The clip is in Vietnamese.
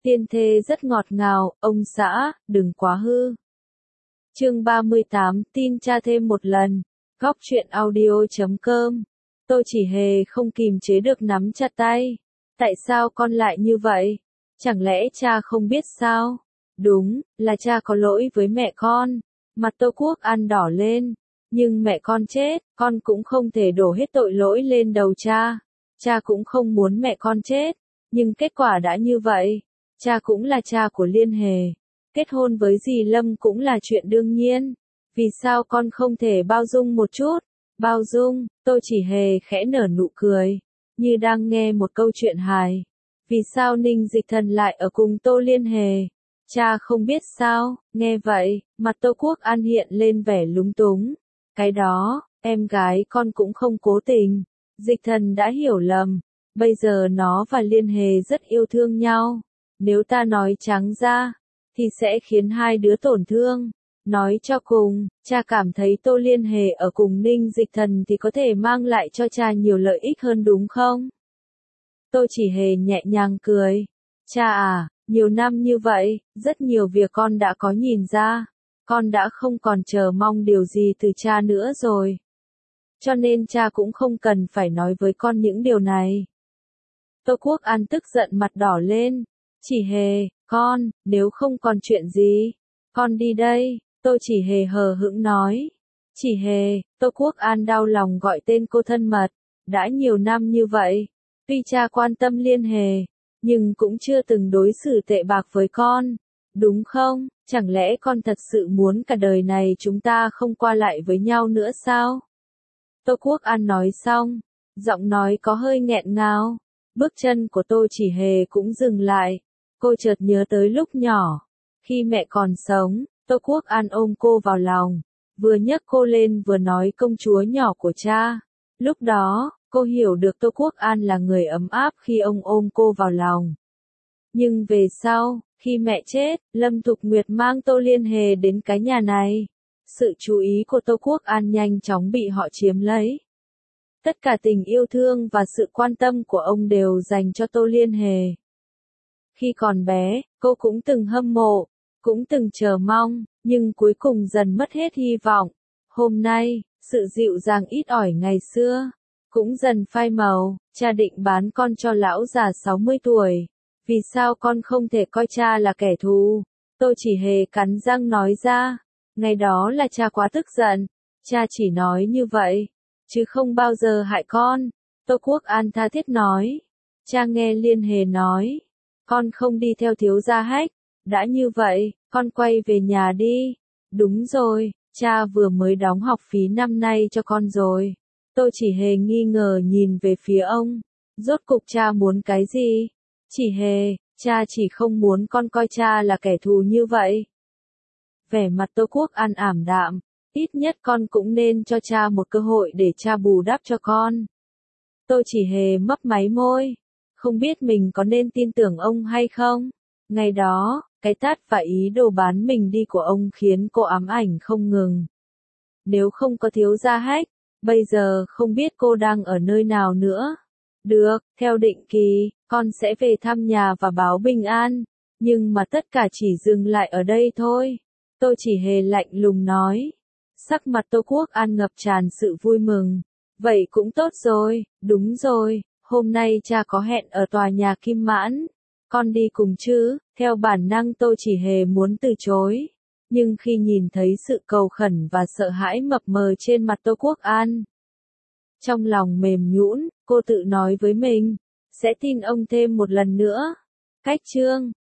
Tiên thê rất ngọt ngào, ông xã, đừng quá hư. Chương 38, tin cha thêm một lần. Góc truyện audio.com. Tôi chỉ hề không kìm chế được nắm chặt tay. Tại sao con lại như vậy? Chẳng lẽ cha không biết sao? Đúng, là cha có lỗi với mẹ con. Mặt Tô Quốc An đỏ lên. Nhưng mẹ con chết, con cũng không thể đổ hết tội lỗi lên đầu cha. Cha cũng không muốn mẹ con chết. Nhưng kết quả đã như vậy. Cha cũng là cha của Liên Hề. Kết hôn với dì Lâm cũng là chuyện đương nhiên. Vì sao con không thể bao dung một chút? Bao dung, tôi chỉ hề khẽ nở nụ cười. Như đang nghe một câu chuyện hài. Vì sao Ninh Dịch Thần lại ở cùng Tô Liên Hề? Cha không biết sao? Nghe vậy, mặt Tô Quốc An hiện lên vẻ lúng túng. Cái đó, em gái con cũng không cố tình. Dịch Thần đã hiểu lầm. Bây giờ nó và Liên Hề rất yêu thương nhau. Nếu ta nói trắng ra, thì sẽ khiến hai đứa tổn thương. Nói cho cùng, cha cảm thấy Tô Liên Hề ở cùng Ninh Dịch Thần thì có thể mang lại cho cha nhiều lợi ích hơn đúng không? Tôi chỉ hề nhẹ nhàng cười. Cha à, nhiều năm như vậy, rất nhiều việc con đã có nhìn ra. Con đã không còn chờ mong điều gì từ cha nữa rồi. Cho nên cha cũng không cần phải nói với con những điều này. Tô Quốc An tức giận mặt đỏ lên. Chỉ hề, con, nếu không còn chuyện gì, con đi đây, tôi chỉ hề hờ hững nói. Chỉ hề, Tô Quốc An đau lòng gọi tên cô thân mật, đã nhiều năm như vậy, tuy cha quan tâm Liên Hề, nhưng cũng chưa từng đối xử tệ bạc với con, đúng không? Chẳng lẽ con thật sự muốn cả đời này chúng ta không qua lại với nhau nữa sao? Tô Quốc An nói xong, giọng nói có hơi nghẹn ngào, bước chân của Tô Chỉ Hề cũng dừng lại. Cô chợt nhớ tới lúc nhỏ, khi mẹ còn sống, Tô Quốc An ôm cô vào lòng, vừa nhấc cô lên vừa nói công chúa nhỏ của cha. Lúc đó, cô hiểu được Tô Quốc An là người ấm áp khi ông ôm cô vào lòng. Nhưng về sau, khi mẹ chết, Lâm Thục Nguyệt mang Tô Liên Hề đến cái nhà này. Sự chú ý của Tô Quốc An nhanh chóng bị họ chiếm lấy. Tất cả tình yêu thương và sự quan tâm của ông đều dành cho Tô Liên Hề. Khi còn bé, cô cũng từng hâm mộ, cũng từng chờ mong, nhưng cuối cùng dần mất hết hy vọng. Hôm nay, sự dịu dàng ít ỏi ngày xưa, cũng dần phai màu. Cha định bán con cho lão già 60 tuổi. Vì sao con không thể coi cha là kẻ thù? Tôi chỉ hề cắn răng nói ra. Ngày đó là cha quá tức giận. Cha chỉ nói như vậy, chứ không bao giờ hại con. Tô Quốc An tha thiết nói. Cha nghe Liên Hề nói. Con không đi theo thiếu gia Hách. Đã như vậy, con quay về nhà đi. Đúng rồi, cha vừa mới đóng học phí năm nay cho con rồi. Tôi chỉ hề nghi ngờ nhìn về phía ông. Rốt cục cha muốn cái gì? Chỉ hề, cha chỉ không muốn con coi cha là kẻ thù như vậy. Vẻ mặt Tô Quốc An ảm đạm. Ít nhất con cũng nên cho cha một cơ hội để cha bù đắp cho con. Tôi chỉ hề mấp máy môi. Không biết mình có nên tin tưởng ông hay không? Ngày đó, cái tát và ý đồ bán mình đi của ông khiến cô ám ảnh không ngừng. Nếu không có thiếu gia Hách, bây giờ không biết cô đang ở nơi nào nữa. Được, theo định kỳ, con sẽ về thăm nhà và báo bình an. Nhưng mà tất cả chỉ dừng lại ở đây thôi. Tôi chỉ hề lạnh lùng nói. Sắc mặt Tô Quốc An ngập tràn sự vui mừng. Vậy cũng tốt rồi, đúng rồi. Hôm nay cha có hẹn ở tòa nhà Kim Mãn. Con đi cùng chứ? Theo bản năng tôi chỉ hề muốn từ chối. Nhưng khi nhìn thấy sự cầu khẩn và sợ hãi mập mờ trên mặt Tô Quốc An, trong lòng mềm nhũn, cô tự nói với mình, sẽ tin ông thêm một lần nữa. Cách chương